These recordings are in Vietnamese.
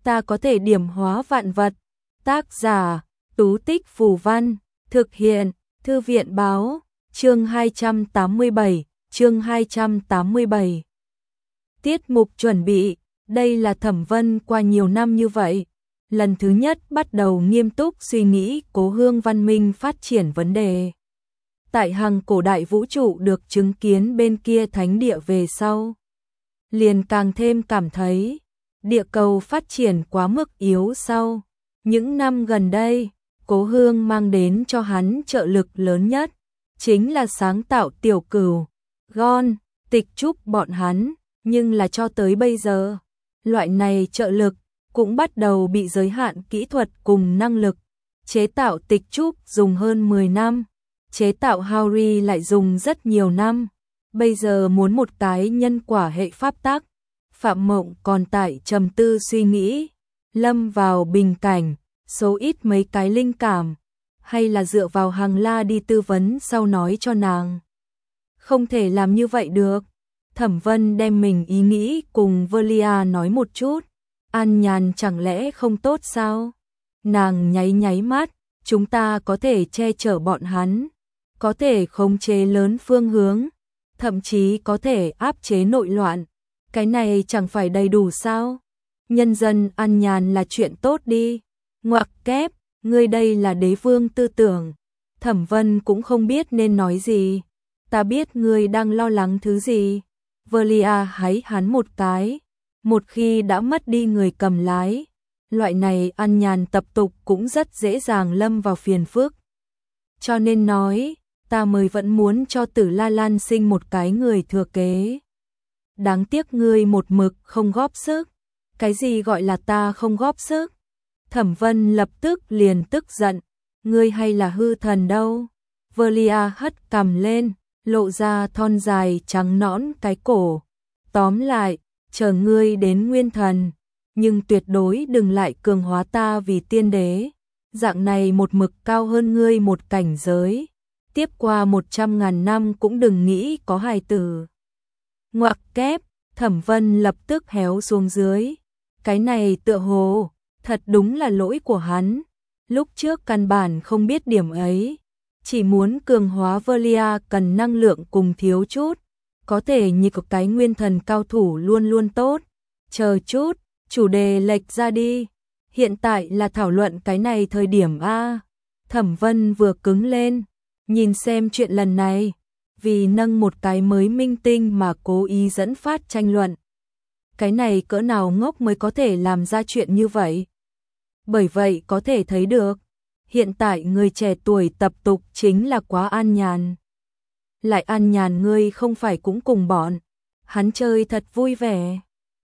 ta có thể điểm hóa vạn vật. Tác giả, Tú Tích Phù Văn, thực hiện, Thư viện Báo, chương 287, chương 287. Tiết mục chuẩn bị, đây là Thẩm Vân qua nhiều năm như vậy, lần thứ nhất bắt đầu nghiêm túc suy nghĩ Cố Hương văn minh phát triển vấn đề. Tại Hằng cổ đại vũ trụ được chứng kiến bên kia thánh địa về sau, liền càng thêm cảm thấy địa cầu phát triển quá mức yếu sau. Những năm gần đây, Cố Hương mang đến cho hắn trợ lực lớn nhất, chính là sáng tạo Tiểu Cửu, Gon, Tịch Trúc bọn hắn, nhưng là cho tới bây giờ, loại này trợ lực cũng bắt đầu bị giới hạn kỹ thuật cùng năng lực. Chế tạo Tịch Trúc dùng hơn 10 năm, chế tạo Harry lại dùng rất nhiều năm. Bây giờ muốn một cái nhân quả hệ pháp tắc, Phạm Mộng còn tại trầm tư suy nghĩ, lâm vào bình cảnh, số ít mấy cái linh cảm, hay là dựa vào Hằng La đi tư vấn sau nói cho nàng. Không thể làm như vậy được. Thẩm Vân đem mình ý nghĩ cùng Velia nói một chút. An Nhàn chẳng lẽ không tốt sao? Nàng nháy nháy mắt, chúng ta có thể che chở bọn hắn, có thể khống chế lớn phương hướng, thậm chí có thể áp chế nội loạn. Cái này chẳng phải đầy đủ sao? Nhân dân an nhàn là chuyện tốt đi. Ngoặc kép, ngươi đây là đế vương tư tưởng. Thẩm Vân cũng không biết nên nói gì. Ta biết ngươi đang lo lắng thứ gì. Velia háy hắn một cái. Một khi đã mất đi người cầm lái, loại này an nhàn tập tục cũng rất dễ dàng lâm vào phiền phức. Cho nên nói, ta mới vẫn muốn cho Tử La Lan sinh một cái người thừa kế. Đáng tiếc ngươi một mực không góp sức. Cái gì gọi là ta không góp sức? Thẩm Vân lập tức liền tức giận. Ngươi hay là hư thần đâu? Velia hất cằm lên, lộ ra thon dài trắng nõn cái cổ. Tóm lại, chờ ngươi đến nguyên thần, nhưng tuyệt đối đừng lại cường hóa ta vì tiên đế. Dạng này một mực cao hơn ngươi một cảnh giới. Tiếp qua 100.000 năm cũng đừng nghĩ có hài tử. Ngoặc kép, Thẩm Vân lập tức héo xuống dưới. Cái này tựa hồ, thật đúng là lỗi của hắn. Lúc trước căn bản không biết điểm ấy. Chỉ muốn cường hóa Velia cần năng lượng cùng thiếu chút. Có thể như có cái nguyên thần cao thủ luôn luôn tốt. Chờ chút, chủ đề lệch ra đi. Hiện tại là thảo luận cái này thời điểm A. Thẩm Vân vừa cứng lên. Nhìn xem chuyện lần này. Vì nâng một cái mới minh tinh mà cố ý dẫn phát tranh luận. Cái này cỡ nào ngốc mới có thể làm ra chuyện như vậy. Bởi vậy có thể thấy được, hiện tại người trẻ tuổi tập tục chính là quá an nhàn. Lại an nhàn ngươi không phải cũng cùng bọn hắn chơi thật vui vẻ.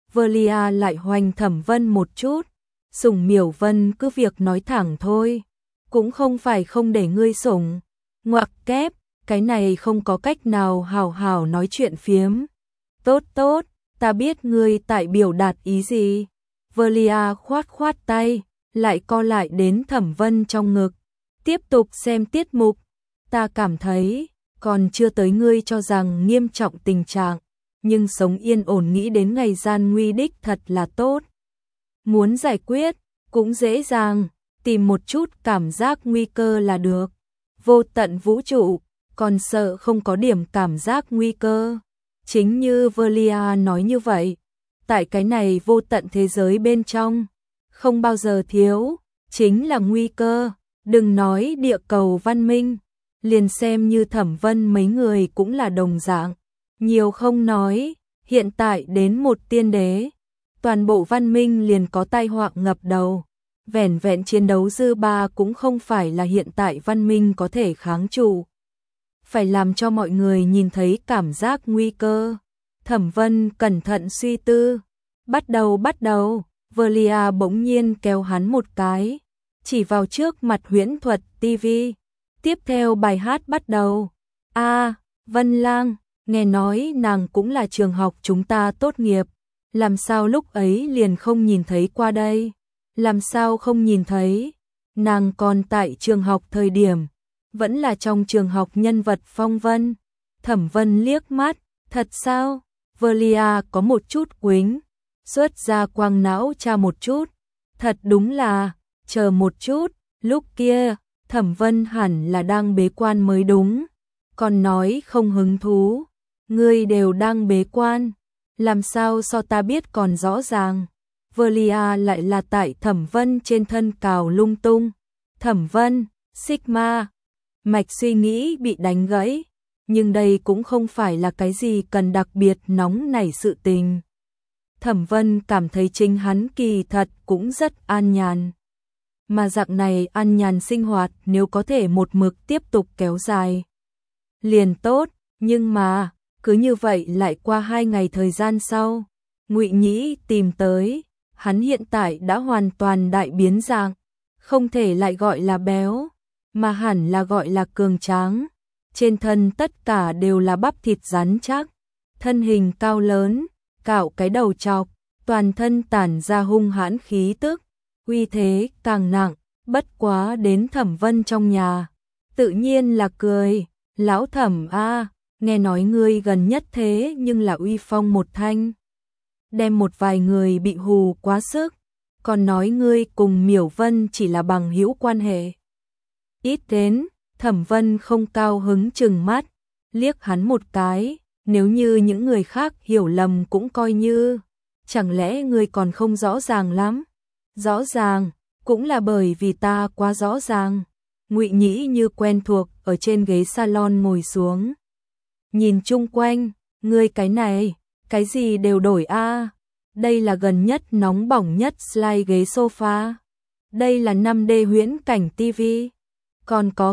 Velia lại hoành Thẩm Vân một chút. Sủng Miểu Vân cứ việc nói thẳng thôi, cũng không phải không để ngươi sủng. Ngoặc kép, cái này không có cách nào hào hào nói chuyện phiếm. Tốt tốt, ta biết ngươi tại biểu đạt ý gì. Velia khoát khoát tay, lại co lại đến Thẩm Vân trong ngực. Tiếp tục xem tiết mục. Ta cảm thấy, còn chưa tới ngươi cho rằng nghiêm trọng tình trạng, nhưng sống yên ổn nghĩ đến ngày gian nguy đích thật là tốt. Muốn giải quyết, cũng dễ dàng, tìm một chút cảm giác nguy cơ là được. Vô tận vũ trụ, còn sợ không có điểm cảm giác nguy cơ. Chính như Velia nói như vậy, tại cái này vô tận thế giới bên trong, không bao giờ thiếu, chính là nguy cơ. Đừng nói địa cầu văn minh, liền xem như Thẩm Vân mấy người cũng là đồng dạng. Nhiều không nói, hiện tại đến một tiên đế, toàn bộ văn minh liền có tai họa ngập đầu. Vẻn vẹn chiến đấu dư ba cũng không phải là hiện tại văn minh có thể kháng trụ. Phải làm cho mọi người nhìn thấy cảm giác nguy cơ. Thẩm Vân cẩn thận suy tư. Bắt đầu, Velia bỗng nhiên kéo hắn một cái, chỉ vào trước mặt huyễn thuật TV. Tiếp theo bài hát bắt đầu. Vân Lang, nghe nói nàng cũng là trường học chúng ta tốt nghiệp. Làm sao lúc ấy liền không nhìn thấy qua đây? Làm sao không nhìn thấy? Nàng còn tại trường học thời điểm, vẫn là trong trường học nhân vật phong vân. Thẩm Vân liếc mắt, thật sao? Velia có một chút quính, xuất ra quang não tra một chút, Thật đúng là, chờ một chút, lúc kia, Thẩm Vân hẳn là đang bế quan mới đúng. Còn nói không hứng thú, ngươi đều đang bế quan, làm sao so ta biết còn rõ ràng. Velia lại là tại Thẩm Vân trên thân cào lung tung. Thẩm Vân, Sigma, mạch suy nghĩ bị đánh gãy, nhưng đây cũng không phải là cái gì cần đặc biệt nóng nảy sự tình. Thẩm Vân cảm thấy chính hắn kỳ thật cũng rất an nhàn. Mà dạng này an nhàn sinh hoạt nếu có thể một mực tiếp tục kéo dài liền tốt, nhưng mà cứ như vậy lại qua 2 ngày thời gian sau, Ngụy Nhĩ tìm tới, hắn hiện tại đã hoàn toàn đại biến dạng, không thể lại gọi là béo, mà hẳn là gọi là cường tráng. Trên thân tất cả đều là bắp thịt rắn chắc, thân hình cao lớn, cạo cái đầu chọc, toàn thân tản ra hung hãn khí tức, uy thế càng nặng, bất quá đến Thẩm Vân trong nhà, tự nhiên là cười, lão Thẩm a, nghe nói ngươi gần nhất thế nhưng là uy phong một thanh, đem một vài người bị hù quá sức, còn nói ngươi cùng Miểu Vân chỉ là bằng hữu quan hệ. Ít đến, Thẩm Vân không cao hứng trừng mắt, liếc hắn một cái, nếu như những người khác hiểu lầm cũng coi như, chẳng lẽ ngươi còn không rõ ràng lắm? Rõ ràng, cũng là bởi vì ta quá rõ ràng. Ngụy Nhĩ như quen thuộc ở trên ghế salon ngồi xuống. Nhìn chung quanh, ngươi cái này, cái gì đều đổi a. Đây là gần nhất nóng bỏng nhất slide ghế sofa. Đây là 5D huyễn cảnh TV. Còn có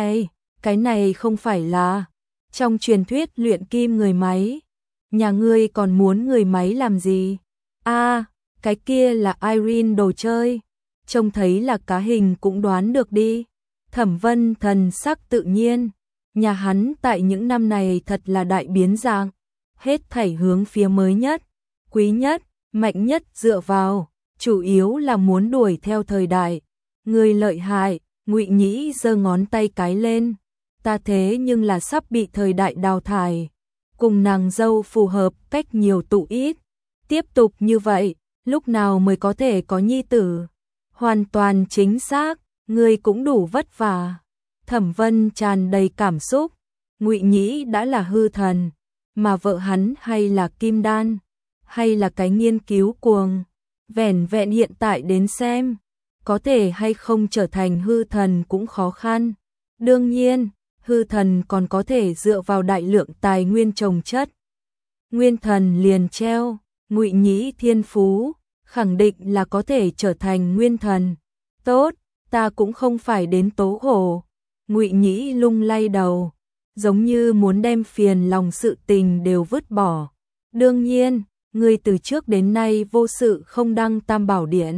cái này không phải là trong truyền thuyết luyện kim người máy. Nhà ngươi còn muốn người máy làm gì? A, cái kia là Irene đồ chơi. Trông thấy là cá hình cũng đoán được đi. Thẩm Vân thần sắc tự nhiên. Nhà hắn tại những năm này thật là đại biến dạng. Hết thảy hướng phía mới nhất, quý nhất, mạnh nhất dựa vào. Chủ yếu là muốn đuổi theo thời đại. Người lợi hại, Ngụy Nhĩ giơ ngón tay cái lên. Ta thế nhưng là sắp bị thời đại đào thải. Cùng nàng dâu phù hợp cách nhiều tụ ít. Tiếp tục như vậy, lúc nào mới có thể có nhi tử? Hoàn toàn chính xác, ngươi cũng đủ vất vả. Thẩm Vân tràn đầy cảm xúc. Ngụy Nhĩ đã là hư thần, mà vợ hắn hay là kim đan, hay là cái nghiên cứu cuồng. Vẻn vẹn hiện tại đến xem, có thể hay không trở thành hư thần cũng khó khăn. Đương nhiên, hư thần còn có thể dựa vào đại lượng tài nguyên trồng chất. Nguyên thần liền treo, Ngụy Nhĩ thiên phú, khẳng định là có thể trở thành nguyên thần. Tốt, ta cũng không phải đến tố khổ. Ngụy Nhĩ lung lay đầu, giống như muốn đem phiền lòng sự tình đều vứt bỏ. Đương nhiên, ngươi từ trước đến nay vô sự không đăng Tam Bảo Điện.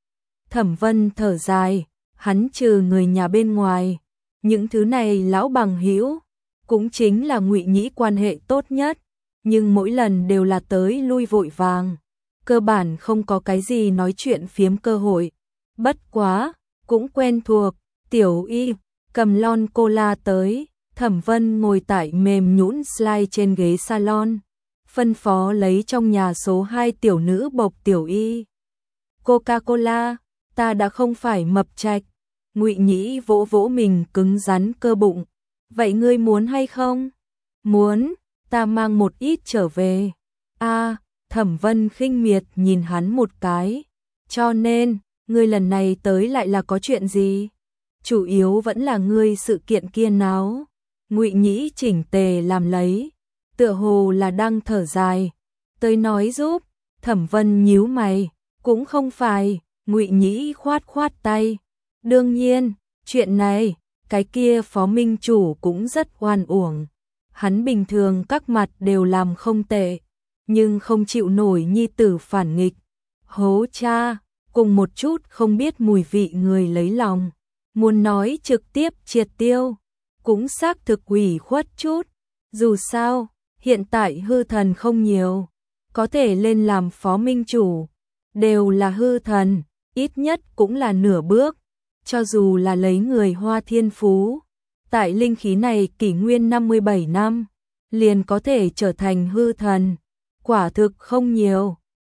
Thẩm Vân thở dài, hắn trừ người nhà bên ngoài, những thứ này lão bằng hữu cũng chính là Ngụy Nhĩ quan hệ tốt nhất, nhưng mỗi lần đều là tới lui vội vàng, cơ bản không có cái gì nói chuyện phiếm cơ hội. Bất quá, cũng quen thuộc, Tiểu Y cầm lon cola tới, Thẩm Vân ngồi tại mềm nhũn slide trên ghế salon, phân phó lấy trong nhà số 2 tiểu nữ bộc Tiểu Y. Coca-Cola, ta đã không phải mập trạch. Ngụy Nhĩ vỗ vỗ mình cứng rắn cơ bụng. Vậy ngươi muốn hay không? Muốn, ta mang một ít trở về. A, Thẩm Vân khinh miệt nhìn hắn một cái. Cho nên, ngươi lần này tới lại là có chuyện gì? Chủ yếu vẫn là ngươi sự kiện kia náo. Ngụy Nhĩ chỉnh tề làm lấy, tựa hồ là đang thở dài. Tới nói giúp. Thẩm Vân nhíu mày, cũng không phải. Ngụy Nhĩ khoát khoát tay. Đương nhiên, chuyện này, cái kia Phó Minh Chủ cũng rất oan uổng. Hắn bình thường các mặt đều làm không tệ, nhưng không chịu nổi nhi tử phản nghịch. Hố cha, cùng một chút không biết mùi vị người lấy lòng. Muốn nói trực tiếp triệt tiêu, cũng xác thực ủy khuất chút. Dù sao, hiện tại hư thần không nhiều, có thể lên làm Phó Minh Chủ, đều là hư thần, ít nhất cũng là nửa bước. Cho dù là lấy người Hoa thiên phú, tại linh khí này kỷ nguyên 57 năm, liền có thể trở thành hư thần. Quả thực không nhiều,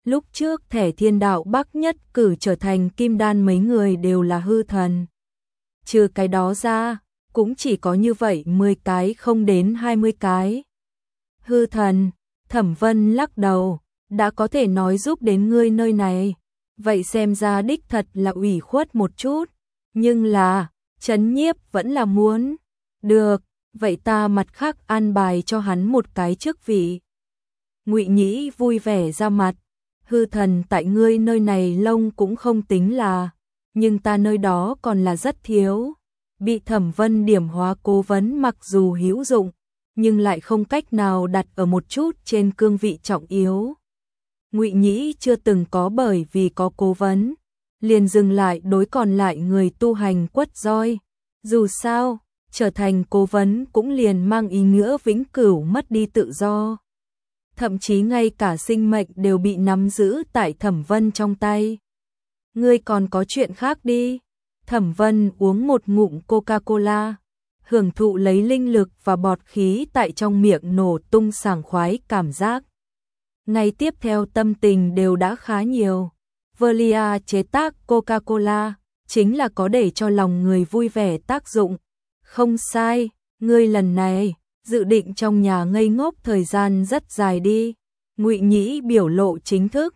Lúc trước thẻ thiên đạo Bắc nhất cử trở thành kim đan mấy người đều là hư thần. Trừ cái đó ra, cũng chỉ có như vậy 10 cái không đến 20 cái. Hư thần, Thẩm Vân lắc đầu, đã có thể nói giúp đến ngươi nơi này. Vậy xem ra đích thật là ủy khuất một chút. Nhưng là, Trấn Nhiếp vẫn là muốn. Được, vậy ta mặt khác an bài cho hắn một cái chức vị. Ngụy Nhĩ vui vẻ ra mặt. Hư thần tại ngươi nơi này lông cũng không tính là, nhưng ta nơi đó còn là rất thiếu. Bị Thẩm Vân điểm hóa cố vấn mặc dù hữu dụng, nhưng lại không cách nào đặt ở một chút trên cương vị trọng yếu. Ngụy Nhĩ chưa từng có bởi vì có cố vấn, liền dừng lại đối còn lại người tu hành quất roi. Dù sao, trở thành cố vấn cũng liền mang ý nghĩa vĩnh cửu mất đi tự do. Thậm chí ngay cả sinh mệnh đều bị nắm giữ tại Thẩm Vân trong tay. Ngươi còn có chuyện khác đi. Thẩm Vân uống một ngụm Coca-Cola, hưởng thụ lấy linh lực và bọt khí tại trong miệng nổ tung sảng khoái cảm giác. Ngày tiếp theo tâm tình đều đã khá nhiều. Velia chế tác Coca-Cola chính là có để cho lòng người vui vẻ tác dụng. Không sai, ngươi lần này dự định trong nhà ngây ngốc thời gian rất dài đi. Ngụy Nhĩ biểu lộ chính thức.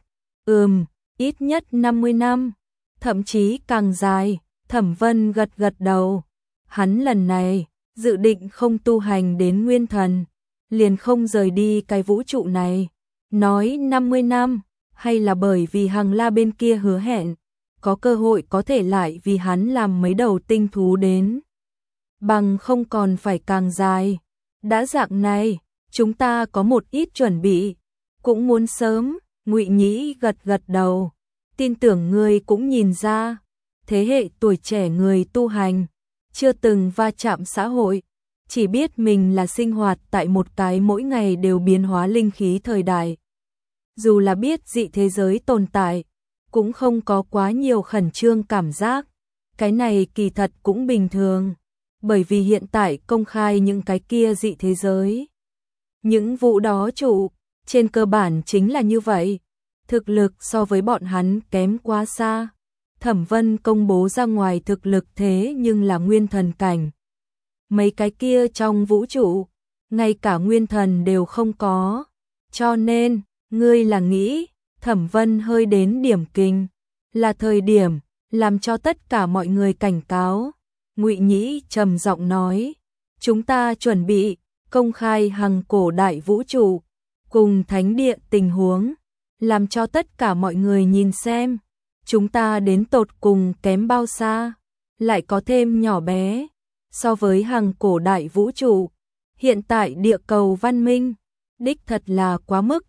Ít nhất 50 năm, thậm chí càng dài. Thẩm Vân gật gật đầu. Hắn lần này dự định không tu hành đến nguyên thần, liền không rời đi cái vũ trụ này. Nói 50 năm, hay là bởi vì Hằng La bên kia hứa hẹn, có cơ hội có thể lại vì hắn làm mấy đầu tinh thú đến. Bằng không còn phải càng dài. Đã dạng này, chúng ta có một ít chuẩn bị, cũng muốn sớm. Ngụy Nhĩ gật gật đầu. Tin tưởng ngươi cũng nhìn ra, thế hệ tuổi trẻ người tu hành, chưa từng va chạm xã hội, chỉ biết mình là sinh hoạt tại một cái mỗi ngày đều biến hóa linh khí thời đại. Dù là biết dị thế giới tồn tại, cũng không có quá nhiều khẩn trương cảm giác. Cái này kỳ thật cũng bình thường, bởi vì hiện tại công khai những cái kia dị thế giới. Những vụ đó trụ, trên cơ bản chính là như vậy. Thực lực so với bọn hắn kém quá xa. Thẩm Vân công bố ra ngoài thực lực thế nhưng là nguyên thần cảnh. Mấy cái kia trong vũ trụ, ngay cả nguyên thần đều không có. Cho nên, ngươi là nghĩ, Thẩm Vân hơi đến điểm kinh, là thời điểm làm cho tất cả mọi người cảnh cáo. Ngụy Nhĩ trầm giọng nói, chúng ta chuẩn bị công khai hằng cổ đại vũ trụ cùng thánh địa tình huống, làm cho tất cả mọi người nhìn xem, chúng ta đến tột cùng kém bao xa, lại có thêm nhỏ bé so với hằng cổ đại vũ trụ. Hiện tại địa cầu văn minh đích thật là quá mức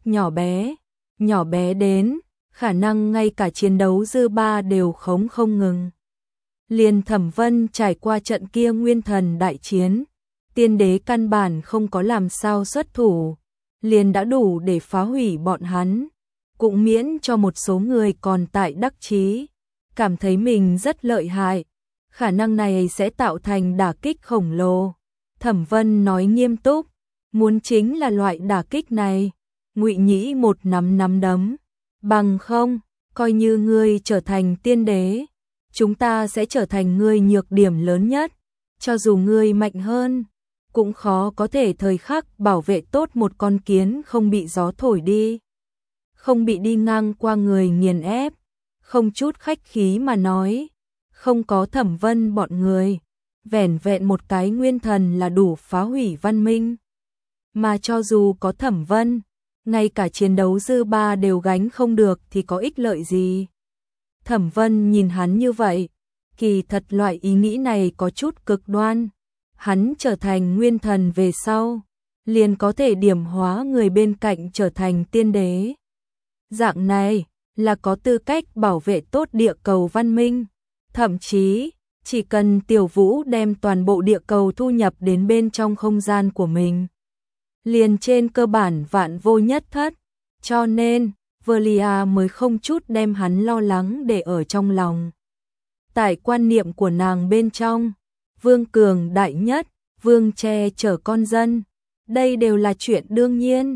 nhỏ bé đến khả năng ngay cả chiến đấu dư ba đều không ngừng. Liền Thẩm Vân trải qua trận kia nguyên thần đại chiến, tiên đế căn bản không có làm sao xuất thủ, liền đã đủ để phá hủy bọn hắn, cũng miễn cho một số người còn tại đắc chí, cảm thấy mình rất lợi hại, khả năng này sẽ tạo thành đả kích khổng lồ. Thẩm Vân nói nghiêm túc, muốn chính là loại đả kích này. Ngụy Nhĩ một nắm đấm, bằng không, coi như ngươi trở thành tiên đế, chúng ta sẽ trở thành ngươi nhược điểm lớn nhất, cho dù ngươi mạnh hơn, cũng khó có thể thời khắc bảo vệ tốt một con kiến không bị gió thổi đi, không bị đi ngang qua người nghiền ép. Không chút khách khí mà nói, không có Thẩm Vân bọn người, vẻn vẹn một cái nguyên thần là đủ phá hủy văn minh. Mà cho dù có Thẩm Vân, ngay cả chiến đấu dư ba đều gánh không được thì có ích lợi gì. Thẩm Vân nhìn hắn như vậy, kỳ thật loại ý nghĩ này có chút cực đoan. Hắn trở thành nguyên thần về sau, liền có thể điểm hóa người bên cạnh trở thành tiên đế. Dạng này là có tư cách bảo vệ tốt địa cầu văn minh. Thậm chí, chỉ cần Tiểu Vũ đem toàn bộ địa cầu thu nhập đến bên trong không gian của mình, liền trên cơ bản vạn vô nhất thất. Cho nên, Velia mới không chút đem hắn lo lắng để ở trong lòng. Tại quan niệm của nàng bên trong, vương cường đại nhất, vương che chở con dân, đây đều là chuyện đương nhiên.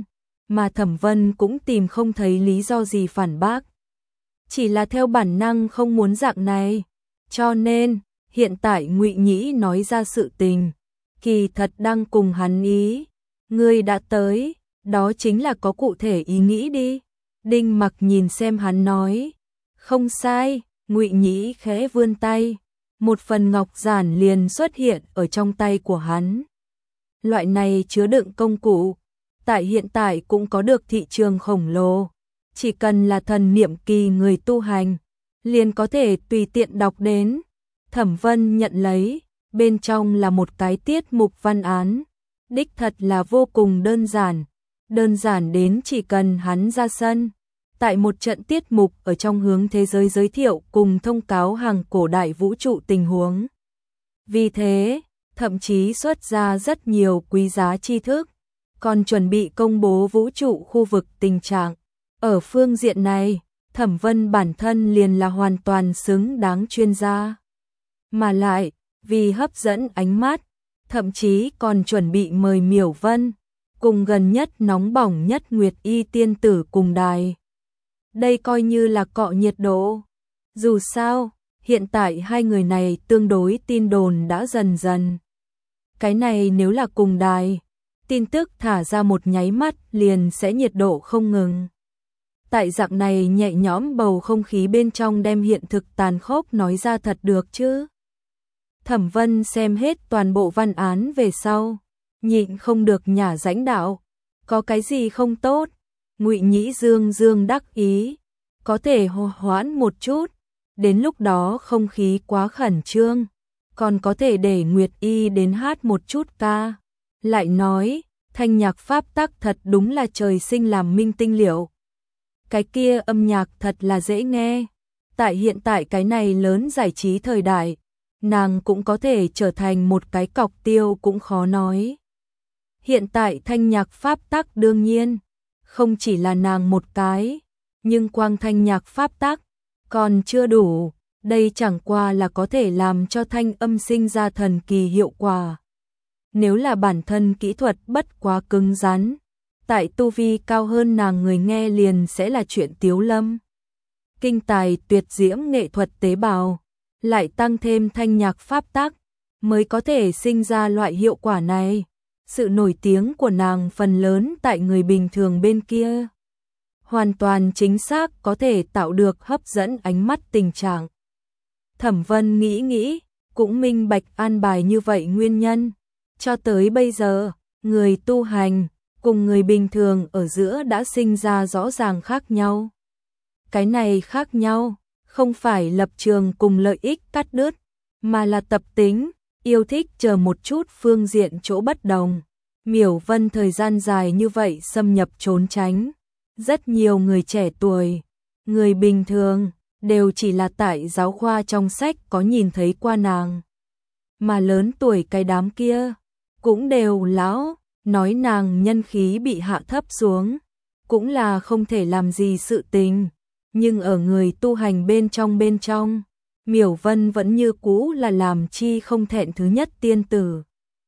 mà Thẩm Vân cũng tìm không thấy lý do gì phản bác. Chỉ là theo bản năng không muốn dạng này, cho nên hiện tại Ngụy Nhĩ nói ra sự tình, kỳ thật đang cùng hắn ý. Ngươi đã tới, đó chính là có cụ thể ý nghĩ đi. Đinh Mặc nhìn xem hắn nói, không sai. Ngụy Nhĩ khẽ vươn tay, một phần ngọc giản liền xuất hiện ở trong tay của hắn. Loại này chứa đựng công cụ, tại hiện tại cũng có được thị trường khổng lồ, chỉ cần là thần niệm kỳ người tu hành, liền có thể tùy tiện đọc đến. Thẩm Vân nhận lấy, bên trong là một cái tiết mục văn án, đích thật là vô cùng đơn giản đến chỉ cần hắn ra sân. Tại một trận tiết mục ở trong hướng thế giới giới thiệu cùng thông cáo hàng cổ đại vũ trụ tình huống. Vì thế, thậm chí xuất ra rất nhiều quý giá tri thức, còn chuẩn bị công bố vũ trụ khu vực tình trạng. Ở phương diện này, Thẩm Vân bản thân liền là hoàn toàn xứng đáng chuyên gia. Mà lại, vì hấp dẫn ánh mắt, thậm chí còn chuẩn bị mời Miểu Vân, cùng gần nhất nóng bỏng nhất Nguyệt Y tiên tử cùng đài. Đây coi như là cọ nhiệt độ. Dù sao, hiện tại hai người này tương đối tin đồn đã dần dần. Cái này nếu là cùng đài, tin tức thả ra một nháy mắt liền sẽ nhiệt độ không ngừng. Tại dạng này nhẹ nhõm bầu không khí bên trong đem hiện thực tàn khốc nói ra thật được chứ. Thẩm Vân xem hết toàn bộ văn án về sau, nhịn không được nhả rãnh đạo. Có cái gì không tốt? Ngụy Nhĩ dương đắc ý, có thể hoãn một chút, đến lúc đó không khí quá khẩn trương, còn có thể để Nguyệt Y đến hát một chút ca. Lại nói, thanh nhạc pháp tắc thật đúng là trời sinh làm minh tinh liệu. Cái kia âm nhạc thật là dễ nghe. Tại hiện tại cái này lớn giải trí thời đại, nàng cũng có thể trở thành một cái cọc tiêu cũng khó nói. Hiện tại thanh nhạc pháp tắc đương nhiên không chỉ là nàng một cái, nhưng quang thanh nhạc pháp tắc còn chưa đủ, đây chẳng qua là có thể làm cho thanh âm sinh ra thần kỳ hiệu quả. Nếu là bản thân kỹ thuật bất quá cứng rắn, tại tu vi cao hơn nàng người nghe liền sẽ là chuyện tiếu lâm. Kinh tài tuyệt diễm nghệ thuật tế bào, lại tăng thêm thanh nhạc pháp tắc, mới có thể sinh ra loại hiệu quả này. Sự nổi tiếng của nàng phần lớn tại người bình thường bên kia, hoàn toàn chính xác có thể tạo được hấp dẫn ánh mắt tình trạng. Thẩm Vân nghĩ, cũng minh bạch an bài như vậy nguyên nhân. Cho tới bây giờ, người tu hành cùng người bình thường ở giữa đã sinh ra rõ ràng khác nhau. Cái này khác nhau, không phải lập trường cùng lợi ích cắt đứt, mà là tập tính, yêu thích chờ một chút phương diện chỗ bất đồng. Miểu Vân thời gian dài như vậy xâm nhập trốn tránh, rất nhiều người trẻ tuổi, người bình thường, đều chỉ là tại giáo khoa trong sách có nhìn thấy qua nàng. Mà lớn tuổi cái đám kia, cũng đều lão, nói nàng nhân khí bị hạ thấp xuống, cũng là không thể làm gì sự tình. Nhưng ở người tu hành bên trong, Miểu Vân vẫn như cũ là làm chi không thẹn thứ nhất tiên tử.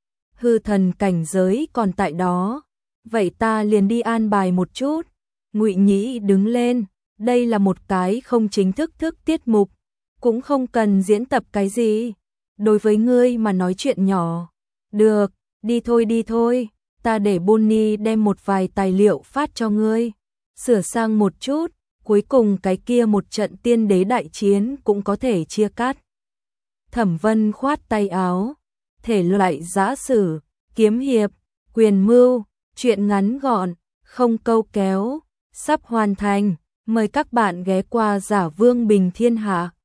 Hư thần cảnh giới còn tại đó, vậy ta liền đi an bài một chút. Ngụy Nhĩ đứng lên, đây là một cái không chính thức tiết mục, cũng không cần diễn tập cái gì. Đối với ngươi mà nói chuyện nhỏ, được, đi thôi, ta để Bonnie đem một vài tài liệu phát cho ngươi, sửa sang một chút, cuối cùng cái kia một trận tiên đế đại chiến cũng có thể chia cắt. Thẩm Vân khoát tay áo, thể loại giã sử, kiếm hiệp, quyền mưu, truyện ngắn gọn, không câu kéo, sắp hoàn thành, mời các bạn ghé qua Giả Vương Bình Thiên Hạ.